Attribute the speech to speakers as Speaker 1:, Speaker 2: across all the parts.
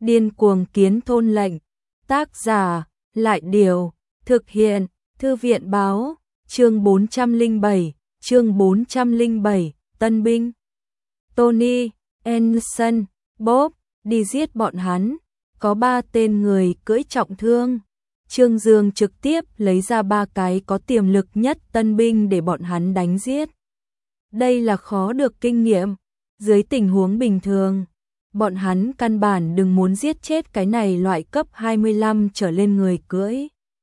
Speaker 1: Điên cuồng kiến thôn lệnh. Tác giả, Lại Điều. Thực hiện, Thư viện báo. Chương 407, Tân binh. Tony, Anderson, Bob, đi giết bọn hắn. Có 3 tên người cưỡi trọng thương. Trương Dương trực tiếp lấy ra 3 cái có tiềm lực nhất tân binh để bọn hắn đánh giết. Đây là khó được kinh nghiệm. Dưới tình huống bình thường, bọn hắn căn bản đừng muốn giết chết cái này loại cấp 25 trở lên người cưỡi.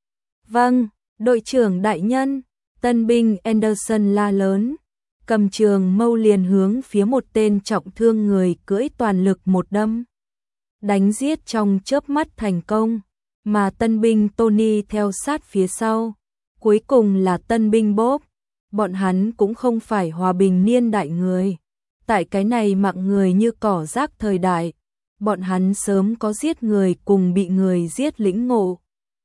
Speaker 1: Vâng, đội trưởng đại nhân, tân binh Anderson la lớn, cầm trường mâu liền hướng phía một tên trọng thương người cưỡi toàn lực một đâm. Đánh giết trong chớp mắt thành công, mà tân binh Tony theo sát phía sau. Cuối cùng là tân binh Bob, bọn hắn cũng không phải hòa bình niên đại người. Tại cái này mạng người như cỏ rác thời đại, bọn hắn sớm có giết người cùng bị người giết lĩnh ngộ.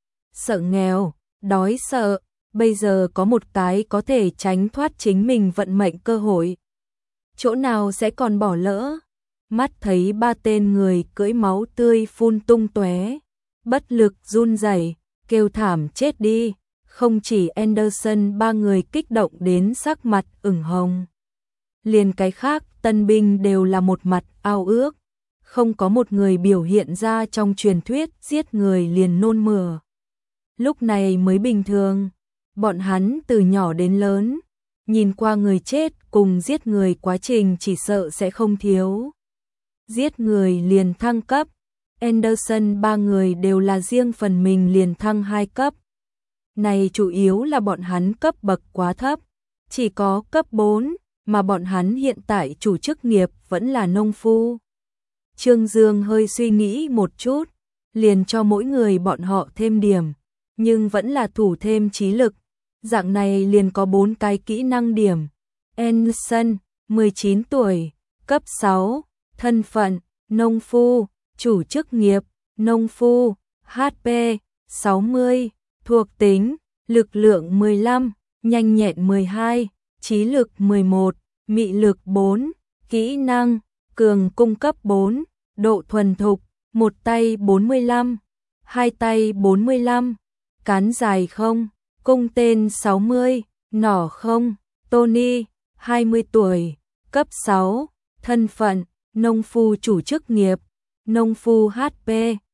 Speaker 1: Sợ nghèo, đói sợ, bây giờ có một cái có thể tránh thoát chính mình vận mệnh cơ hội. Chỗ nào sẽ còn bỏ lỡ? Mắt thấy 3 tên người cưỡi máu tươi phun tung tóe, bất lực run rẩy, kêu thảm chết đi. Không chỉ Anderson 3 người kích động đến sắc mặt ửng hồng. Liền cái khác tân binh đều là một mặt ao ước, không có một người biểu hiện ra trong truyền thuyết giết người liền nôn mửa. Lúc này mới bình thường, bọn hắn từ nhỏ đến lớn, nhìn qua người chết cùng giết người quá trình chỉ sợ sẽ không thiếu. Giết người liền thăng cấp, Anderson 3 người đều là riêng phần mình liền thăng 2 cấp. Này chủ yếu là bọn hắn cấp bậc quá thấp, chỉ có cấp 4. Mà bọn hắn hiện tại chủ chức nghiệp vẫn là nông phu. Trương Dương hơi suy nghĩ một chút, liền cho mỗi người bọn họ thêm điểm, nhưng vẫn là thủ thêm trí lực. Dạng này liền có 4 cái kỹ năng điểm. Anderson, 19 tuổi, cấp 6, thân phận, nông phu, chủ chức nghiệp, nông phu, HP, 60, thuộc tính, lực lượng 15, nhanh nhẹn 12. Trí lực 11, mị lực 4, kỹ năng, cường cung cấp 4, độ thuần thục, một tay 45, hai tay 45, cán dài không, cung tên 60, nỏ không. Tony, 20 tuổi, cấp 6, thân phận, nông phu chủ chức nghiệp, nông phu HP,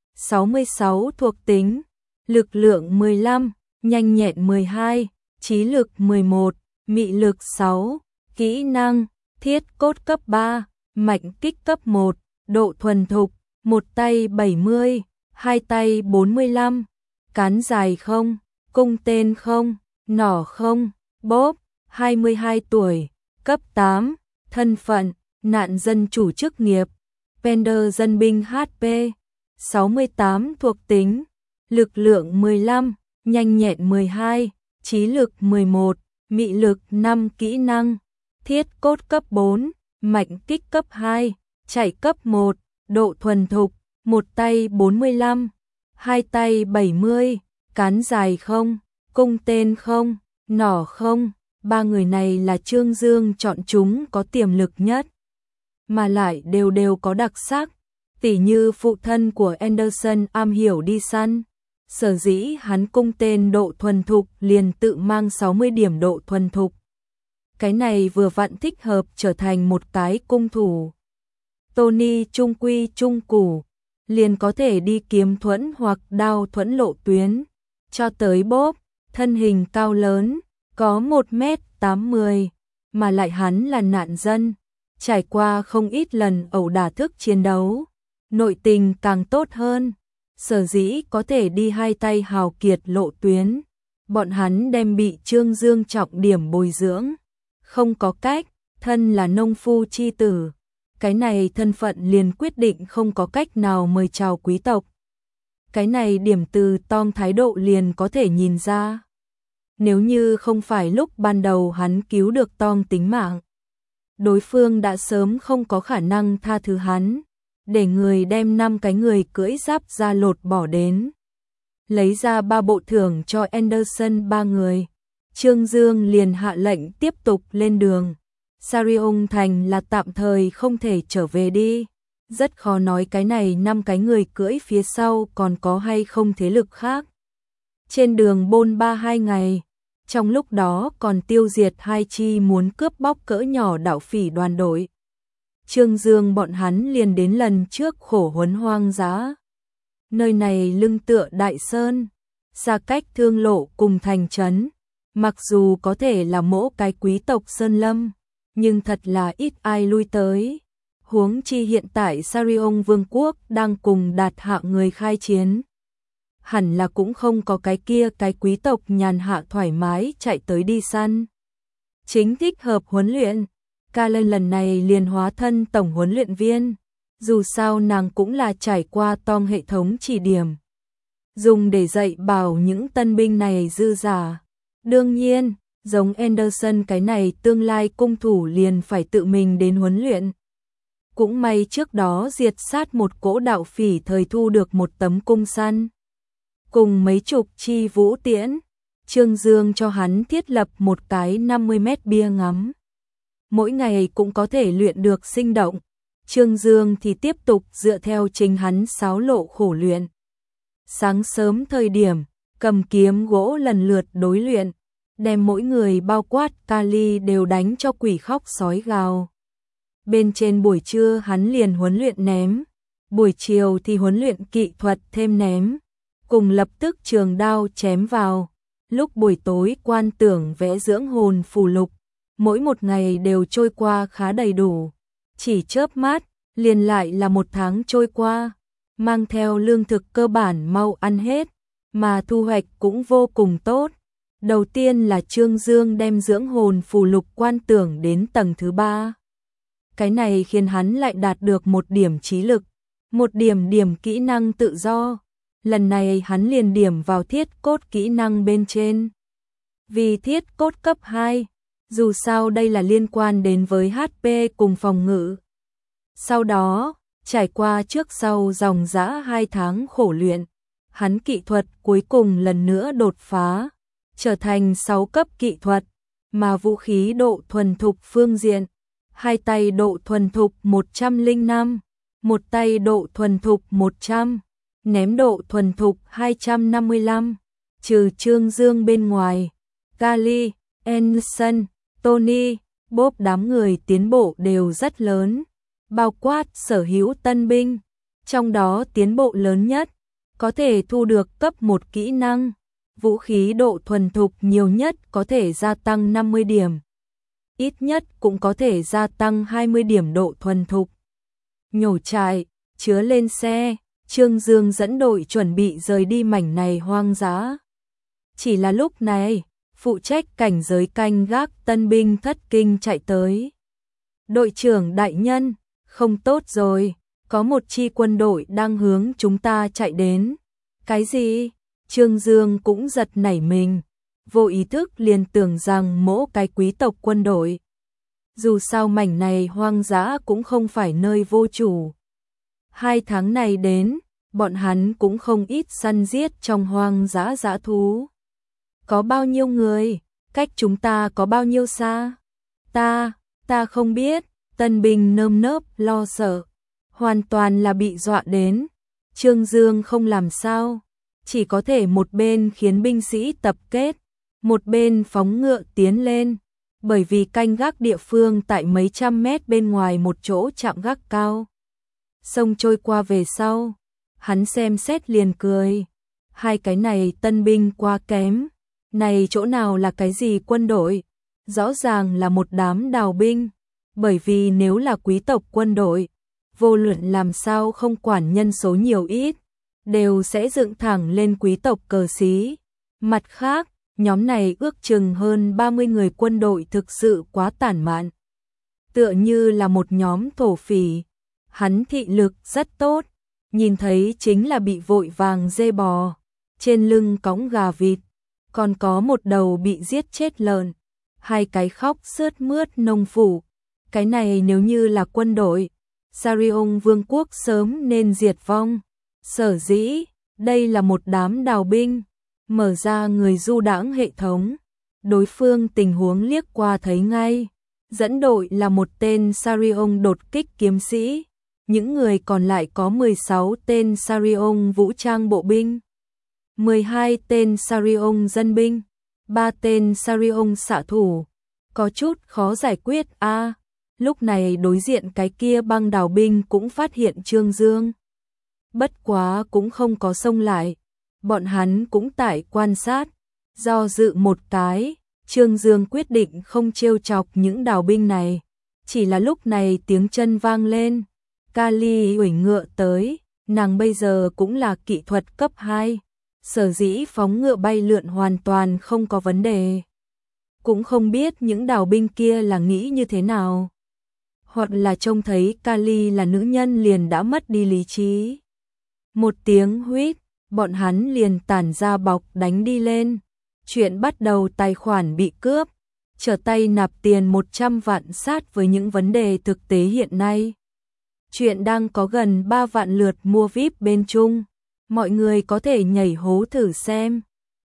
Speaker 1: 66 thuộc tính, lực lượng 15, nhanh nhẹn 12, trí lực 11. Mị lực 6, kỹ năng, thiết cốt cấp 3, mạnh kích cấp 1, độ thuần thục, một tay 70, hai tay 45, cán dài không, cung tên không, nỏ không. Bob, 22 tuổi, cấp 8, thân phận, nạn dân chủ chức nghiệp, Pender dân binh HP, 68 thuộc tính, lực lượng 15, nhanh nhẹn 12, trí lực 11. Mị lực 5 kỹ năng, thiết cốt cấp 4, mạnh kích cấp 2, chạy cấp 1, độ thuần thục, một tay 45, hai tay 70, cán dài không, cung tên không, nỏ không. 3 người này là Trương Dương chọn chúng có tiềm lực nhất, mà lại đều có đặc sắc, tỉ như phụ thân của Anderson am hiểu đi săn. Sở dĩ hắn cung tên độ thuần thục liền tự mang 60 điểm độ thuần thục. Cái này vừa vặn thích hợp trở thành một cái cung thủ. Tony trung quy trung củ, liền có thể đi kiếm thuẫn hoặc đao thuẫn lộ tuyến. Cho tới Bob, thân hình cao lớn, có 1m80, mà lại hắn là nạn dân, trải qua không ít lần ẩu đả thức chiến đấu, nội tình càng tốt hơn. Sở dĩ có thể đi 2 tay hào kiệt lộ tuyến, bọn hắn đem bị Trương Dương trọng điểm bồi dưỡng. Không có cách, thân là nông phu chi tử, cái này thân phận liền quyết định không có cách nào mời chào quý tộc. Cái này điểm từ Tom thái độ liền có thể nhìn ra. Nếu như không phải lúc ban đầu hắn cứu được Tom tính mạng, đối phương đã sớm không có khả năng tha thứ hắn. Để người đem 5 cái người cưỡi giáp ra lột bỏ đến. Lấy ra 3 bộ thưởng cho Anderson 3 người. Trương Dương liền hạ lệnh tiếp tục lên đường. Sarion thành là tạm thời không thể trở về đi. Rất khó nói cái này 5 cái người cưỡi phía sau còn có hay không thế lực khác. Trên đường bôn ba 2 ngày, trong lúc đó còn tiêu diệt 2 chi muốn cướp bóc cỡ nhỏ đạo phỉ đoàn đội. Trương Dương bọn hắn liền đến lần trước khổ huấn hoang dã. Nơi này lưng tựa đại sơn, xa cách thương lộ cùng thành trấn, mặc dù có thể là mỗ cái quý tộc sơn lâm, nhưng thật là ít ai lui tới. Huống chi hiện tại Sarion Vương quốc đang cùng Đạt Hạ người khai chiến. Hẳn là cũng không có cái kia cái quý tộc nhàn hạ thoải mái chạy tới đi săn. Chính thích hợp huấn luyện, Kalen lần này liền hóa thân tổng huấn luyện viên. Dù sao nàng cũng là trải qua Tom hệ thống chỉ điểm, dùng để dạy bảo những tân binh này dư giả. Đương nhiên, giống Anderson cái này tương lai cung thủ liền phải tự mình đến huấn luyện. Cũng may trước đó diệt sát một cỗ đạo phỉ thời thu được một tấm cung săn, cùng mấy chục chi vũ tiễn. Trương Dương cho hắn thiết lập một cái 50 mét bia ngắm. Mỗi ngày cũng có thể luyện được sinh động. Trương Dương thì tiếp tục dựa theo chính hắn sáo lộ khổ luyện. Sáng sớm thời điểm, cầm kiếm gỗ lần lượt đối luyện, đem mỗi người bao quát Kali đều đánh cho quỷ khóc sói gào. Bên trên buổi trưa hắn liền huấn luyện ném, buổi chiều thì huấn luyện kỹ thuật thêm ném, cùng lập tức trường đao chém vào. Lúc buổi tối quan tưởng vẽ dưỡng hồn phù lục, mỗi một ngày đều trôi qua khá đầy đủ. Chỉ chớp mắt, liền lại là một tháng trôi qua, mang theo lương thực cơ bản mau ăn hết, mà thu hoạch cũng vô cùng tốt. Đầu tiên là Trương Dương đem dưỡng hồn phù lục quan tưởng đến tầng thứ 3. Cái này khiến hắn lại đạt được một điểm trí lực, một điểm kỹ năng tự do. Lần này hắn liền điểm vào thiết cốt kỹ năng bên trên. Vì thiết cốt cấp 2, dù sao đây là liên quan đến với HP cùng phòng ngự. Sau đó, trải qua trước sau dòng dã 2 tháng khổ luyện, hắn kỹ thuật cuối cùng lần nữa đột phá, trở thành 6 cấp kỹ thuật, mà vũ khí độ thuần thục phương diện, 2 tay độ thuần thục 105, một tay độ thuần thục 100, ném độ thuần thục 255, trừ Trương Dương bên ngoài, Kali, Anderson, Tony, Bob đám người tiến bộ đều rất lớn, bao quát sở hữu tân binh, trong đó tiến bộ lớn nhất, có thể thu được cấp 1 kỹ năng, vũ khí độ thuần thục nhiều nhất có thể gia tăng 50 điểm, ít nhất cũng có thể gia tăng 20 điểm độ thuần thục. Nhổ trại, chứa lên xe, Trương Dương dẫn đội chuẩn bị rời đi mảnh này hoang dã. Chỉ là lúc này, phụ trách cảnh giới canh gác tân binh thất kinh chạy tới. Đội trưởng đại nhân, không tốt rồi, có một chi quân đội đang hướng chúng ta chạy đến. Cái gì? Trương Dương cũng giật nảy mình, vô ý thức liền tưởng rằng mỗ cái quý tộc quân đội. Dù sao mảnh này hoang dã cũng không phải nơi vô chủ. 2 tháng này đến, bọn hắn cũng không ít săn giết trong hoang dã dã thú. Có bao nhiêu người? Cách chúng ta có bao nhiêu xa? Ta không biết. Tân binh nơm nớp lo sợ, hoàn toàn là bị dọa đến. Trương Dương không làm sao, chỉ có thể một bên khiến binh sĩ tập kết, một bên phóng ngựa tiến lên, bởi vì canh gác địa phương tại mấy trăm mét bên ngoài một chỗ trạm gác cao. Sông trôi qua về sau, hắn xem xét liền cười, 2 cái này tân binh quá kém, này chỗ nào là cái gì quân đội, rõ ràng là một đám đào binh. Bởi vì nếu là quý tộc quân đội, vô luận làm sao không quản nhân số nhiều ít, đều sẽ dựng thẳng lên quý tộc cờ xí. Mặt khác, nhóm này ước chừng hơn 30 người quân đội thực sự quá tản mạn. Tựa như là một nhóm thổ phỉ, hắn thị lực rất tốt, nhìn thấy chính là bị vội vàng dê bò, trên lưng cõng gà vịt, còn có một đầu bị giết chết lợn, 2 cái khóc sướt mướt nông phủ. Cái này nếu như là quân đội, Sarion Vương quốc sớm nên diệt vong. Sở dĩ, đây là một đám đào binh, mở ra người du đãng hệ thống. Đối phương tình huống liếc qua thấy ngay, dẫn đội là một tên Sarion đột kích kiếm sĩ, những người còn lại có 16 tên Sarion vũ trang bộ binh, 12 tên Sarion dân binh, 3 tên Sarion xạ thủ. Có chút khó giải quyết a. Lúc này đối diện cái kia băng đào binh cũng phát hiện Trương Dương. Bất quá cũng không có xông lại, bọn hắn cũng tại quan sát, do dự một cái, Trương Dương quyết định không trêu chọc những đào binh này. Chỉ là lúc này tiếng chân vang lên, Kali uẩy ngựa tới, nàng bây giờ cũng là kỹ thuật cấp 2, sở dĩ phóng ngựa bay lượn hoàn toàn không có vấn đề. Cũng không biết những đào binh kia là nghĩ như thế nào, hoặc là trông thấy Kali là nữ nhân liền đã mất đi lý trí. Một tiếng huýt, bọn hắn liền tản ra bọc đánh đi lên. Chuyện bắt đầu tài khoản bị cướp, trở tay nạp tiền 100 vạn sát với những vấn đề thực tế hiện nay. Chuyện đang có gần 3 vạn lượt mua VIP bên Trung, mọi người có thể nhảy hố thử xem.